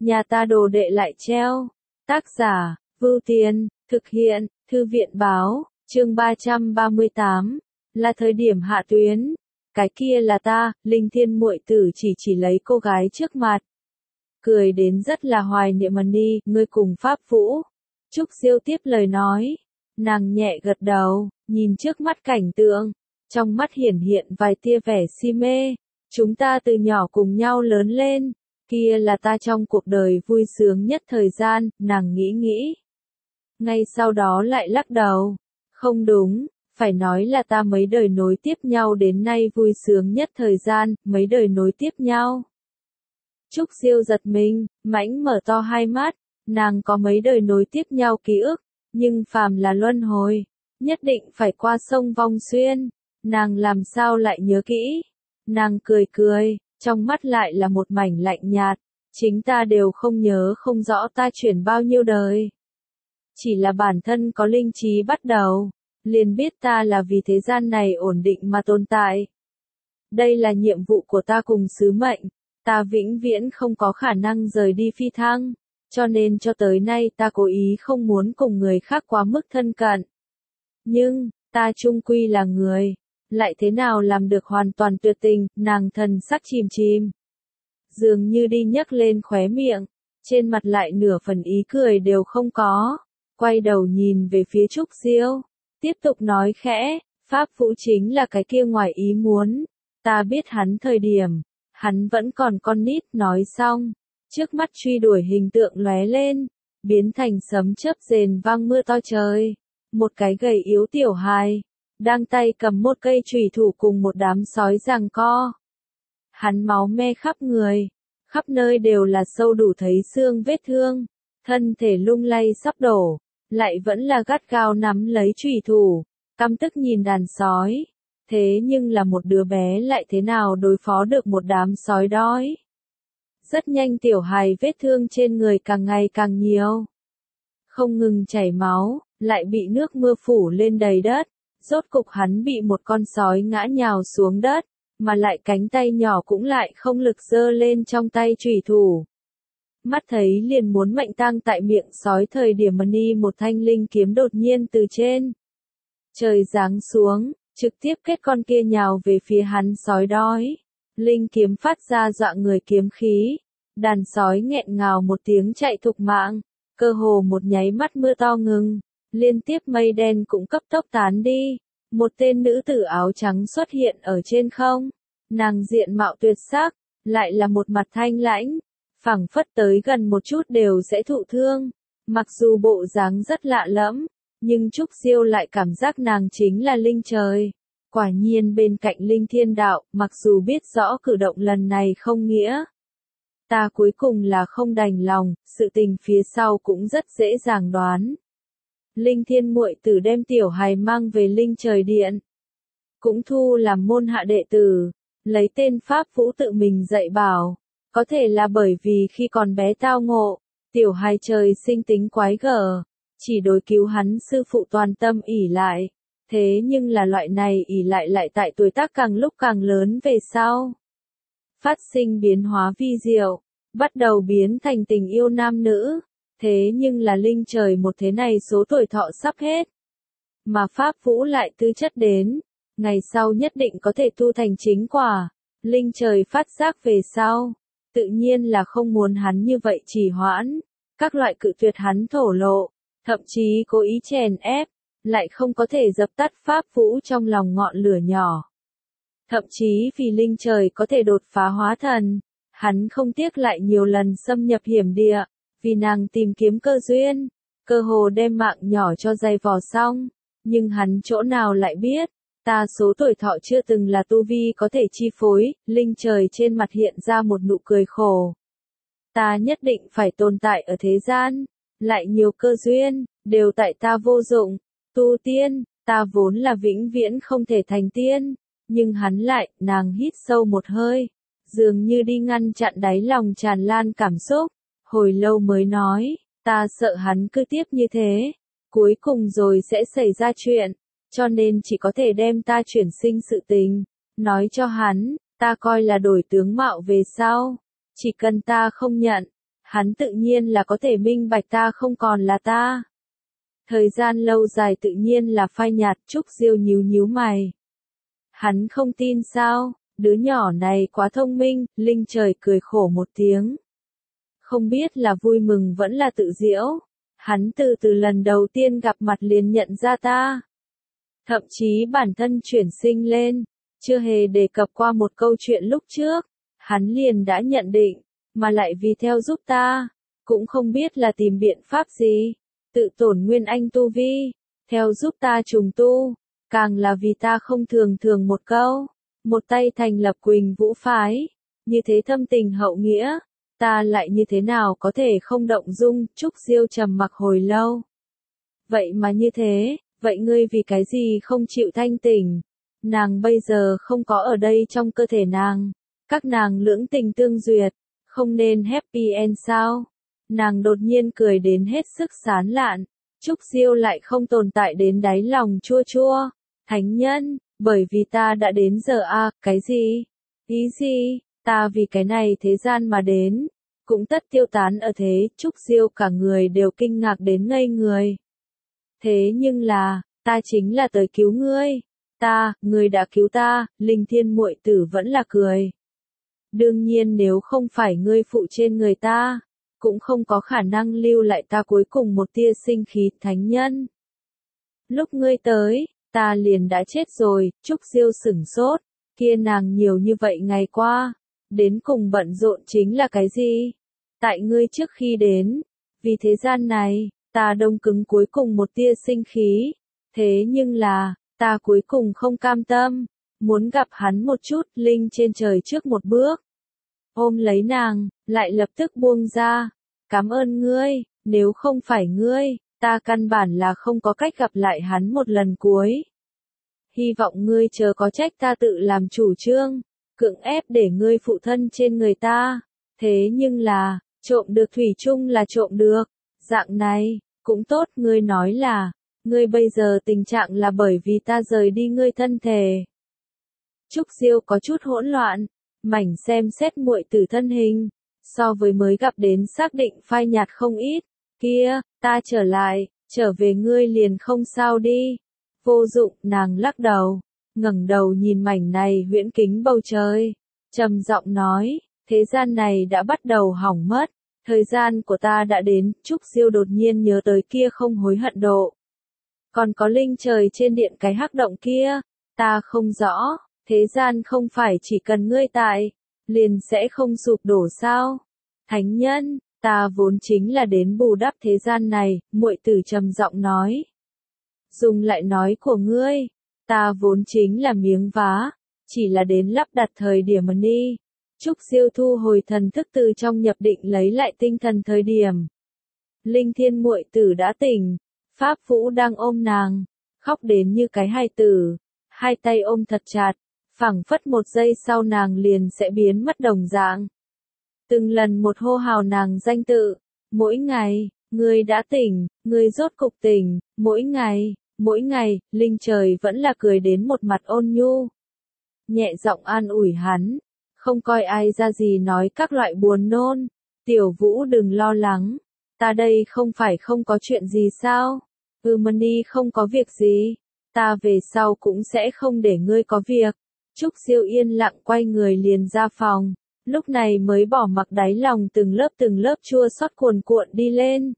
nhà ta đồ đệ lại treo. Tác giả, Vưu Tiên, thực hiện, Thư viện báo, chương 338, là thời điểm hạ tuyến. Cái kia là ta, Linh Thiên muội tử chỉ lấy cô gái trước mặt. Cười đến rất là hoài niệm đi, ngươi cùng Pháp Vũ. Trúc Siêu tiếp lời nói. Nàng nhẹ gật đầu, nhìn trước mắt cảnh tượng. Trong mắt hiển hiện vài tia vẻ si mê. Chúng ta từ nhỏ cùng nhau lớn lên. Kia là ta trong cuộc đời vui sướng nhất thời gian, nàng nghĩ. Ngay sau đó lại lắc đầu. Không đúng, phải nói là ta mấy đời nối tiếp nhau đến nay vui sướng nhất thời gian, mấy đời nối tiếp nhau. Trúc Siêu giật mình, mãnh mở to hai mắt, nàng có mấy đời nối tiếp nhau ký ức, nhưng phàm là luân hồi, nhất định phải qua sông Vong Xuyên, nàng làm sao lại nhớ kỹ. Nàng cười, trong mắt lại là một mảnh lạnh nhạt, chính ta đều không nhớ không rõ ta chuyển bao nhiêu đời. Chỉ là bản thân có linh trí bắt đầu, liền biết ta là vì thế gian này ổn định mà tồn tại. Đây là nhiệm vụ của ta cùng sứ mệnh, ta vĩnh viễn không có khả năng rời đi phi thăng, cho nên cho tới nay ta cố ý không muốn cùng người khác quá mức thân cận. Nhưng, ta chung quy là người, lại thế nào làm được hoàn toàn tuyệt tình, nàng thần sắc chìm. Dường như đi nhấc lên khóe miệng, trên mặt lại nửa phần ý cười đều không có, quay đầu nhìn về phía Trúc Siêu, tiếp tục nói khẽ, Pháp Vũ chính là cái kia ngoài ý muốn, ta biết hắn thời điểm, hắn vẫn còn con nít, nói xong, trước mắt truy đuổi hình tượng lóe lên, biến thành sấm chớp rền vang mưa to trời, một cái gầy yếu tiểu hài, đang tay cầm một cây chùy thủ cùng một đám sói giằng co. Hắn máu me khắp người, khắp nơi đều là sâu đủ thấy xương vết thương, thân thể lung lay sắp đổ, lại vẫn là gắt gao nắm lấy chùy thủ, căm tức nhìn đàn sói. Thế nhưng là một đứa bé lại thế nào đối phó được một đám sói đói. Rất nhanh tiểu hài vết thương trên người càng ngày càng nhiều. Không ngừng chảy máu, lại bị nước mưa phủ lên đầy đất. Rốt cục hắn bị một con sói ngã nhào xuống đất, mà lại cánh tay nhỏ cũng lại không lực giơ lên trong tay chùy thủ. Mắt thấy liền muốn mệnh tang tại miệng sói thời điểm ni một thanh linh kiếm đột nhiên từ trên trời giáng xuống, trực tiếp kết con kia nhào về phía hắn sói đói. Linh kiếm phát ra dọa người kiếm khí, đàn sói nghẹn ngào một tiếng chạy thục mạng, cơ hồ một nháy mắt mưa to ngừng, liên tiếp mây đen cũng cấp tốc tán đi. Một tên nữ tử áo trắng xuất hiện ở trên không, nàng diện mạo tuyệt sắc, lại là một mặt thanh lãnh, phảng phất tới gần một chút đều sẽ thụ thương. Mặc dù bộ dáng rất lạ lẫm, nhưng Trúc Siêu lại cảm giác nàng chính là linh trời. Quả nhiên bên cạnh linh thiên đạo, mặc dù biết rõ cử động lần này không nghĩa. Ta cuối cùng là không đành lòng, sự tình phía sau cũng rất dễ dàng đoán. Linh thiên muội tử đem tiểu hài mang về linh trời điện. Cũng thu làm môn hạ đệ tử, lấy tên Pháp Vũ tự mình dạy bảo. Có thể là bởi vì khi còn bé tao ngộ, tiểu hài trời sinh tính quái gở, chỉ đối cứu hắn sư phụ toàn tâm ỷ lại. Thế nhưng là loại này ỷ lại tại tuổi tác càng lúc càng lớn về sau. Phát sinh biến hóa vi diệu, bắt đầu biến thành tình yêu nam nữ. Thế nhưng là linh trời một thế này số tuổi thọ sắp hết. Mà Pháp Vũ lại tư chất đến, ngày sau nhất định có thể tu thành chính quả. Linh trời phát giác về sau, tự nhiên là không muốn hắn như vậy trì hoãn. Các loại cự tuyệt hắn thổ lộ, thậm chí cố ý chèn ép, lại không có thể dập tắt Pháp Vũ trong lòng ngọn lửa nhỏ. Thậm chí vì linh trời có thể đột phá hóa thần, hắn không tiếc lại nhiều lần xâm nhập hiểm địa. Vì nàng tìm kiếm cơ duyên, cơ hồ đem mạng nhỏ cho dày vò xong, nhưng hắn chỗ nào lại biết, ta số tuổi thọ chưa từng là tu vi có thể chi phối, linh trời trên mặt hiện ra một nụ cười khổ. Ta nhất định phải tồn tại ở thế gian, lại nhiều cơ duyên, đều tại ta vô dụng, tu tiên, ta vốn là vĩnh viễn không thể thành tiên, nhưng hắn lại, nàng hít sâu một hơi, dường như đi ngăn chặn đáy lòng tràn lan cảm xúc. Hồi lâu mới nói, ta sợ hắn cứ tiếp như thế, cuối cùng rồi sẽ xảy ra chuyện, cho nên chỉ có thể đem ta chuyển sinh sự tình, nói cho hắn, ta coi là đổi tướng mạo về sau, chỉ cần ta không nhận, hắn tự nhiên là có thể minh bạch ta không còn là ta. Thời gian lâu dài tự nhiên là phai nhạt. Trúc Diêu nhíu nhíu mày. Hắn không tin sao, đứa nhỏ này quá thông minh. Linh Trời cười khổ một tiếng. Không biết là vui mừng vẫn là tự giễu. Hắn từ lần đầu tiên gặp mặt liền nhận ra ta. Thậm chí bản thân chuyển sinh lên, chưa hề đề cập qua một câu chuyện lúc trước, hắn liền đã nhận định, mà lại vì theo giúp ta, cũng không biết là tìm biện pháp gì, tự tổn nguyên anh tu vi, theo giúp ta trùng tu, càng là vì ta không thường thường một câu, một tay thành lập Quỳnh Vũ Phái, như thế thâm tình hậu nghĩa, ta lại như thế nào có thể không động dung. Trúc Diêu trầm mặc hồi lâu. Vậy mà như thế, vậy ngươi vì cái gì không chịu thanh tỉnh? Nàng bây giờ không có ở đây trong cơ thể nàng. Các nàng lưỡng tình tương duyệt, không nên happy end sao? Nàng đột nhiên cười đến hết sức sán lạn. Trúc Diêu lại không tồn tại đến đáy lòng chua chua. Thánh nhân, bởi vì ta đã đến giờ à, cái gì? Ý gì? Ta vì cái này thế gian mà đến, cũng tất tiêu tán ở thế. Trúc Diêu cả người đều kinh ngạc đến ngây người. Thế nhưng là, ta chính là tới cứu ngươi. Ngươi đã cứu ta. Linh Thiên muội tử vẫn là cười. Đương nhiên nếu không phải ngươi phụ trên người ta, cũng không có khả năng lưu lại ta cuối cùng một tia sinh khí. Thánh nhân, lúc ngươi tới, ta liền đã chết rồi. Trúc Diêu sửng sốt, kia nàng nhiều như vậy ngày qua, đến cùng bận rộn chính là cái gì? Tại ngươi trước khi đến, vì thế gian này, ta đông cứng cuối cùng một tia sinh khí, thế nhưng là, ta cuối cùng không cam tâm, muốn gặp hắn một chút. Linh trên trời trước một bước, ôm lấy nàng, lại lập tức buông ra. Cảm ơn ngươi, nếu không phải ngươi, ta căn bản là không có cách gặp lại hắn một lần cuối. Hy vọng ngươi chớ có trách ta tự làm chủ trương, cưỡng ép để ngươi phụ thân trên người ta. Thế nhưng là, trộm được thủy chung là trộm được. Dạng này, cũng tốt. Ngươi nói là, ngươi bây giờ tình trạng là bởi vì ta rời đi ngươi thân thể. Trúc Diêu có chút hỗn loạn, mảnh xem xét muội tử thân hình, so với mới gặp đến xác định phai nhạt không ít. Kia, ta trở về ngươi liền không sao đi. Vô dụng. Nàng lắc đầu, ngẩng đầu nhìn mảnh này huyễn kính bầu trời, trầm giọng nói, thế gian này đã bắt đầu hỏng mất. Thời gian của ta đã đến. Trúc Diêu đột nhiên nhớ tới kia không hối hận độ. Còn có Linh trời trên điện cái hắc động kia. Ta không rõ, thế gian không phải chỉ cần ngươi tại, liền sẽ không sụp đổ sao? Thánh nhân, ta vốn chính là đến bù đắp thế gian này. Muội tử trầm giọng nói. Dùng lại nói của ngươi, ta vốn chính là miếng vá, chỉ là đến lắp đặt thời điểm mà đi. Trúc Diêu thu hồi thần thức từ trong nhập định lấy lại tinh thần thời điểm. Linh Thiên muội tử đã tỉnh, Pháp Vũ đang ôm nàng, khóc đến như cái hài tử, hai tay ôm thật chặt, phảng phất một giây sau nàng liền sẽ biến mất đồng dạng. Từng lần một hô hào nàng danh tự, mỗi ngày, ngươi đã tỉnh, ngươi rốt cục tỉnh, mỗi ngày, Linh trời vẫn là cười đến một mặt ôn nhu. Nhẹ giọng an ủi hắn. Không coi ai ra gì nói các loại buồn nôn. Tiểu Vũ đừng lo lắng. Ta đây không phải không có chuyện gì sao? Mani không có việc gì. Ta về sau cũng sẽ không để ngươi có việc. Trúc Diêu yên lặng quay người liền ra phòng. Lúc này mới bỏ mặc đáy lòng từng lớp chua xót cuồn cuộn đi lên.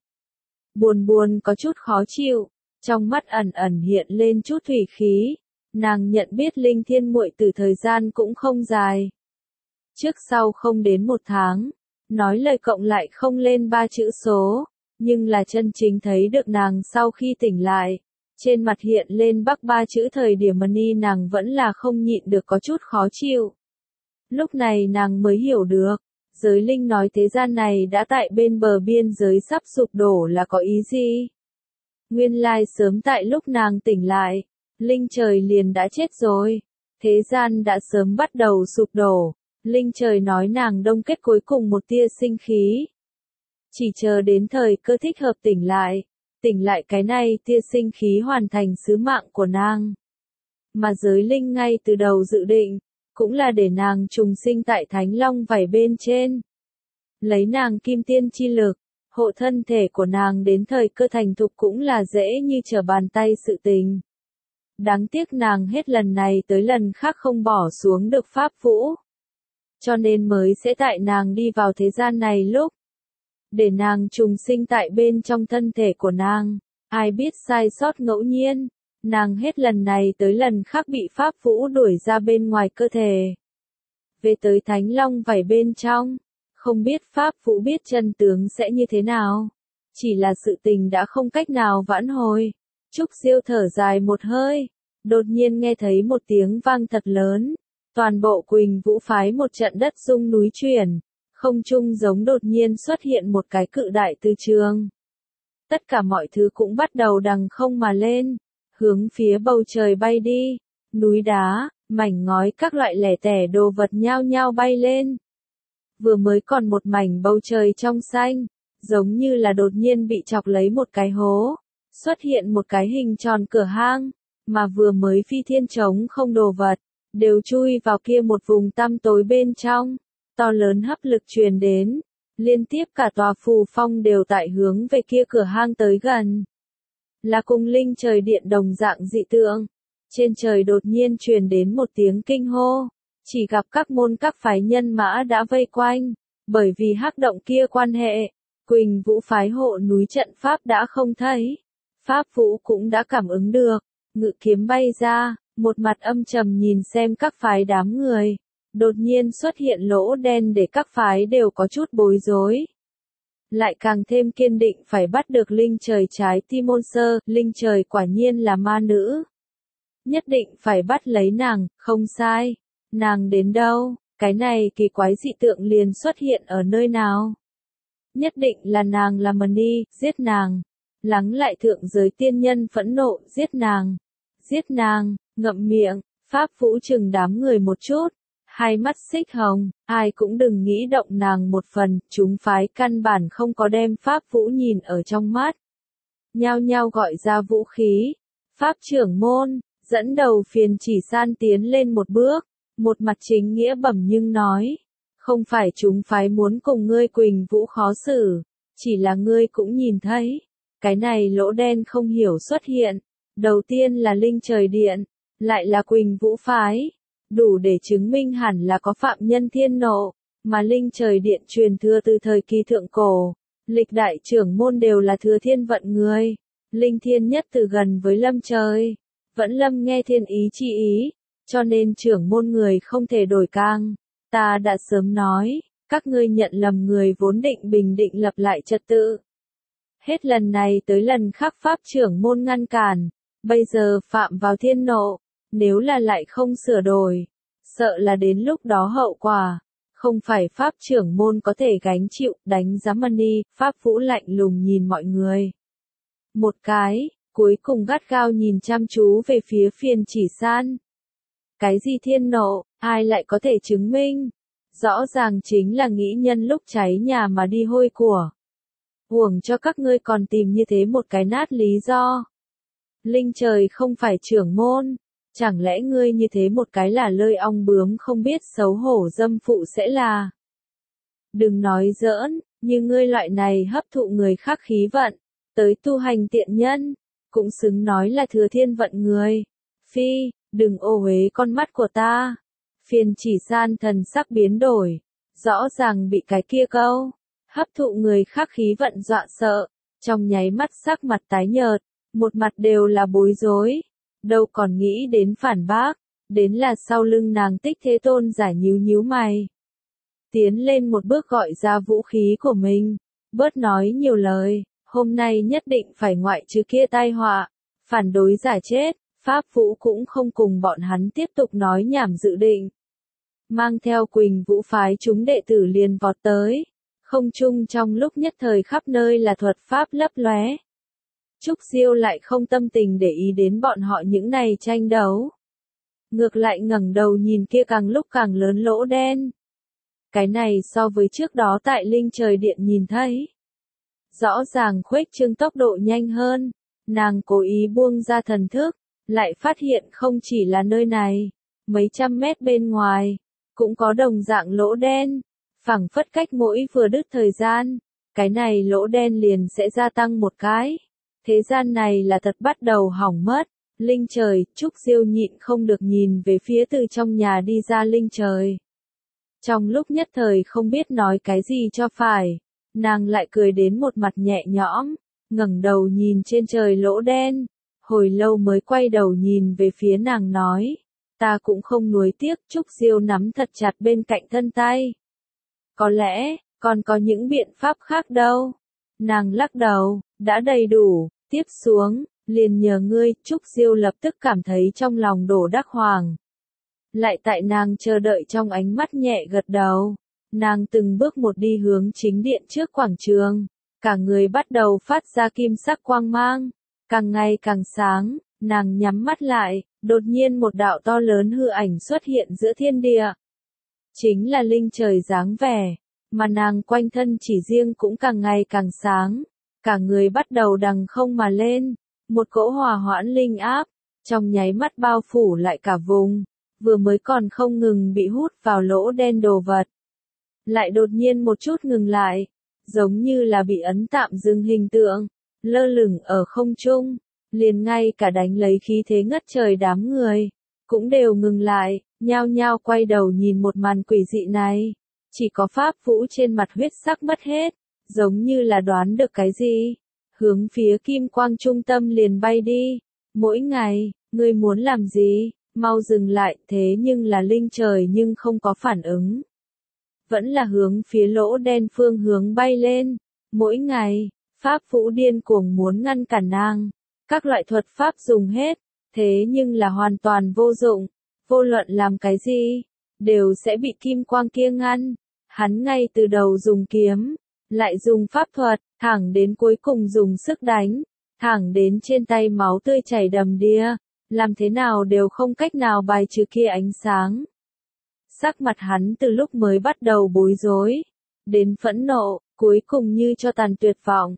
Buồn có chút khó chịu. Trong mắt ẩn ẩn hiện lên chút thủy khí. Nàng nhận biết Linh Thiên muội tử thời gian cũng không dài. Trước sau không đến một tháng, nói lời cộng lại không lên 3 chữ số, nhưng là chân chính thấy được nàng sau khi tỉnh lại. Trên mặt hiện lên bắc 3 chữ thời điểm Mani nàng vẫn là không nhịn được có chút khó chịu. Lúc này nàng mới hiểu được, giới linh nói thế gian này đã tại bên bờ biên giới sắp sụp đổ là có ý gì. Nguyên lai sớm tại lúc nàng tỉnh lại, Linh trời liền đã chết rồi. Thế gian đã sớm bắt đầu sụp đổ. Linh trời nói nàng đông kết cuối cùng một tia sinh khí. Chỉ chờ đến thời cơ thích hợp tỉnh lại cái này tia sinh khí hoàn thành sứ mạng của nàng. Mà giới linh ngay từ đầu dự định, cũng là để nàng trùng sinh tại Thánh Long vảy bên trên. lấy nàng kim tiên chi lực, hộ thân thể của nàng đến thời cơ thành thục cũng là dễ như trở bàn tay sự tình. Đáng tiếc nàng hết lần này tới lần khác không bỏ xuống được pháp vũ. Cho nên mới sẽ tại nàng đi vào thế gian này lúc. Để nàng trùng sinh tại bên trong thân thể của nàng. Ai biết sai sót ngẫu nhiên. Nàng hết lần này tới lần khác bị pháp vũ đuổi ra bên ngoài cơ thể. Về tới Thánh Long vảy bên trong. Không biết pháp vũ biết chân tướng sẽ như thế nào. Chỉ là sự tình đã không cách nào vãn hồi. Trúc Diêu thở dài một hơi. Đột nhiên nghe thấy một tiếng vang thật lớn. Toàn bộ Quỳnh Vũ phái một trận đất rung núi chuyển. Không trung giống đột nhiên xuất hiện một cái cự đại từ trường. Tất cả mọi thứ cũng bắt đầu đằng không mà lên. Hướng phía bầu trời bay đi. Núi đá, mảnh ngói các loại lẻ tẻ đồ vật nhao nhao bay lên. Vừa mới còn một mảnh bầu trời trong xanh. Giống như là đột nhiên bị chọc lấy một cái hố. Xuất hiện một cái hình tròn cửa hang. Mà vừa mới phi thiên trống không đồ vật. Đều chui vào kia một vùng tăm tối bên trong. To lớn hấp lực truyền đến. Liên tiếp cả tòa phù phong đều tại hướng về kia cửa hang tới gần. Là cùng linh trời điện đồng dạng dị tượng. Trên trời đột nhiên truyền đến một tiếng kinh hô. Chỉ gặp các môn các phái nhân mã đã vây quanh. Bởi vì hắc động kia quan hệ. Quỳnh Vũ phái hộ núi trận pháp đã không thấy. Pháp Vũ cũng đã cảm ứng được. Ngự kiếm bay ra. Một mặt âm trầm nhìn xem các phái đám người. Đột nhiên xuất hiện lỗ đen để các phái đều có chút bối rối. Lại càng thêm kiên định phải bắt được linh trời trái tim môn sơ, linh trời quả nhiên là ma nữ. Nhất định phải bắt lấy nàng, không sai. Nàng đến đâu, cái này kỳ quái dị tượng liền xuất hiện ở nơi nào. Nhất định là nàng là Mani, giết nàng. Lắng lại thượng giới tiên nhân phẫn nộ, giết nàng. Giết nàng, ngậm miệng, Pháp Vũ chừng đám người một chút. Hai mắt xích hồng, ai cũng đừng nghĩ động nàng một phần, chúng phái căn bản không có đem Pháp Vũ nhìn ở trong mắt. Nhao nhao gọi ra vũ khí. Pháp trưởng môn, dẫn đầu Phiền Chỉ San tiến lên một bước, một mặt chính nghĩa bẩm nhưng nói. Không phải chúng phái muốn cùng ngươi Quỳnh Vũ khó xử, chỉ là ngươi cũng nhìn thấy. Cái này lỗ đen không hiểu xuất hiện. Đầu tiên là linh trời điện, lại là Quỳnh Vũ phái. Đủ để chứng minh hẳn là có phạm nhân thiên nộ, mà linh trời điện truyền thừa từ thời kỳ thượng cổ. Lịch đại trưởng môn đều là thừa thiên vận người. Linh thiên nhất từ gần với lâm trời. Vẫn lâm nghe thiên ý chi ý, cho nên trưởng môn người không thể đổi càng. Ta đã sớm nói, các ngươi nhận lầm người vốn định bình định lập lại trật tự. Hết lần này tới lần khác pháp trưởng môn ngăn cản, bây giờ phạm vào thiên nộ. Nếu là lại không sửa đổi, sợ là đến lúc đó hậu quả, không phải pháp trưởng môn có thể gánh chịu, đánh giá Mani, Pháp Vũ lạnh lùng nhìn mọi người. Một cái, cuối cùng gắt gao nhìn chăm chú về phía Phiền Chỉ San. Cái gì thiên nộ, ai lại có thể chứng minh? Rõ ràng chính là nghĩ nhân lúc cháy nhà mà đi hôi của. Uổng cho các ngươi còn tìm như thế một cái nát lý do. Linh trời không phải trưởng môn. Chẳng lẽ ngươi như thế một cái là lơi ong bướm không biết xấu hổ dâm phụ sẽ là. Đừng nói giỡn, như ngươi loại này hấp thụ người khác khí vận, tới tu hành tiện nhân, cũng xứng nói là thừa thiên vận người. Phi, đừng ô uế con mắt của ta. Phiền Chỉ San thần sắc biến đổi, rõ ràng bị cái kia câu, hấp thụ người khác khí vận dọa sợ, trong nháy mắt sắc mặt tái nhợt, một mặt đều là bối rối. Đâu còn nghĩ đến phản bác, đến là sau lưng nàng Tích Thế Tôn giả nhíu nhíu mày. Tiến lên một bước gọi ra vũ khí của mình, bớt nói nhiều lời, hôm nay nhất định phải ngoại trừ kia tai họa, phản đối giả chết, Pháp Vũ cũng không cùng bọn hắn tiếp tục nói nhảm dự định. Mang theo Quỳnh Vũ phái chúng đệ tử liền vọt tới, không trung trong lúc nhất thời khắp nơi là thuật pháp lấp lóe. Trúc Diêu lại không tâm tình để ý đến bọn họ những này tranh đấu. Ngược lại ngẩng đầu nhìn kia càng lúc càng lớn lỗ đen. Cái này so với trước đó tại linh trời điện nhìn thấy. Rõ ràng khuếch trương tốc độ nhanh hơn. Nàng cố ý buông ra thần thức. Lại phát hiện không chỉ là nơi này. Mấy trăm mét bên ngoài. Cũng có đồng dạng lỗ đen. phảng phất cách mỗi vừa đứt thời gian, cái này lỗ đen liền sẽ gia tăng một cái. Thế gian này là thật bắt đầu hỏng mất. Linh trời, Trúc Diêu nhịn không được nhìn về phía từ trong nhà đi ra Linh trời. Trong lúc nhất thời không biết nói cái gì cho phải, nàng lại cười đến một mặt nhẹ nhõm, ngẩng đầu nhìn trên trời lỗ đen, hồi lâu mới quay đầu nhìn về phía nàng nói, ta cũng không nuối tiếc. Trúc Diêu nắm thật chặt bên cạnh thân tay. Có lẽ, còn có những biện pháp khác đâu. Nàng lắc đầu, đã đầy đủ, tiếp xuống, liền nhờ ngươi. Trúc Diêu lập tức cảm thấy trong lòng đổ đắc hoàng. Lại tại nàng chờ đợi trong ánh mắt nhẹ gật đầu, nàng từng bước một đi hướng chính điện trước quảng trường, cả người bắt đầu phát ra kim sắc quang mang, càng ngày càng sáng, nàng nhắm mắt lại, đột nhiên một đạo to lớn hư ảnh xuất hiện giữa thiên địa. Chính là Linh trời dáng vẻ, mà nàng quanh thân chỉ riêng cũng càng ngày càng sáng, cả người bắt đầu đằng không mà lên, một cỗ hòa hoãn linh áp, trong nháy mắt bao phủ lại cả vùng. Vừa mới còn không ngừng bị hút vào lỗ đen đồ vật, lại đột nhiên một chút ngừng lại, giống như là bị ấn tạm dừng hình tượng, lơ lửng ở không trung, liền ngay cả đánh lấy khí thế ngất trời đám người, cũng đều ngừng lại, nhao nhao quay đầu nhìn một màn quỷ dị này, chỉ có Pháp Vũ trên mặt huyết sắc mất hết, giống như là đoán được cái gì, hướng phía kim quang trung tâm liền bay đi. Mỗi ngày, ngươi muốn làm gì? Mau dừng lại. Thế nhưng là Linh trời nhưng không có phản ứng, vẫn là hướng phía lỗ đen phương hướng bay lên. Mỗi ngày, Pháp Vũ điên cuồng muốn ngăn cản nàng, các loại thuật pháp dùng hết, thế nhưng là hoàn toàn vô dụng, vô luận làm cái gì, đều sẽ bị kim quang kia ngăn. Hắn ngay từ đầu dùng kiếm, lại dùng pháp thuật, thẳng đến cuối cùng dùng sức đánh, thẳng đến trên tay máu tươi chảy đầm đìa, làm thế nào đều không cách nào bài trừ kia ánh sáng. Sắc mặt hắn từ lúc mới bắt đầu bối rối, đến phẫn nộ, cuối cùng như cho tàn tuyệt vọng.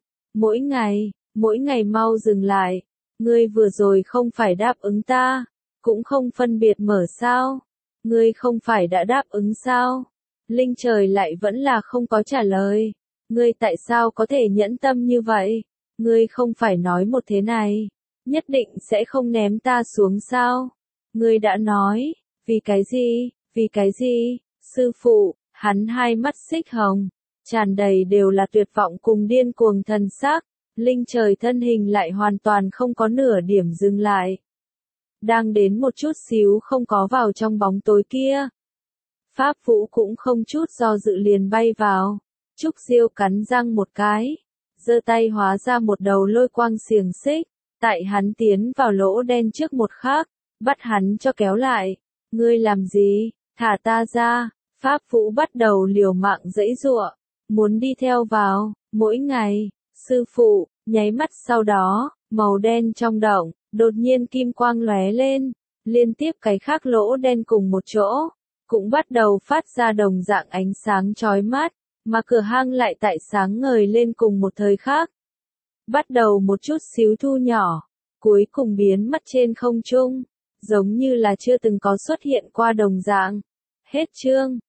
Mỗi ngày mau dừng lại, ngươi vừa rồi không phải đáp ứng ta, cũng không phân biệt mở sao, ngươi không phải đã đáp ứng sao? Linh trời lại vẫn là không có trả lời, ngươi tại sao có thể nhẫn tâm như vậy, ngươi không phải nói một thế này, nhất định sẽ không ném ta xuống sao, ngươi đã nói, vì cái gì, sư phụ, hắn hai mắt xích hồng, tràn đầy đều là tuyệt vọng cùng điên cuồng thần sắc. Linh trời thân hình lại hoàn toàn không có nửa điểm dừng lại, đang đến một chút xíu không có vào trong bóng tối kia. Pháp Vũ cũng không chút do dự liền bay vào. Trúc Diêu cắn răng một cái, giơ tay hóa ra một đầu lôi quang xiềng xích, tại hắn tiến vào lỗ đen trước một khắc, bắt hắn cho kéo lại. Ngươi làm gì? Thả ta ra. Pháp Vũ bắt đầu liều mạng giãy giụa, muốn đi theo vào. Mỗi ngày, sư phụ, nháy mắt sau đó, màu đen trong động, đột nhiên kim quang lóe lên, liên tiếp cái khác lỗ đen cùng một chỗ, cũng bắt đầu phát ra đồng dạng ánh sáng chói mắt, mà cửa hang lại tại sáng ngời lên cùng một thời khắc. Bắt đầu một chút xíu thu nhỏ, cuối cùng biến mất trên không trung, giống như là chưa từng có xuất hiện qua đồng dạng. Hết chương.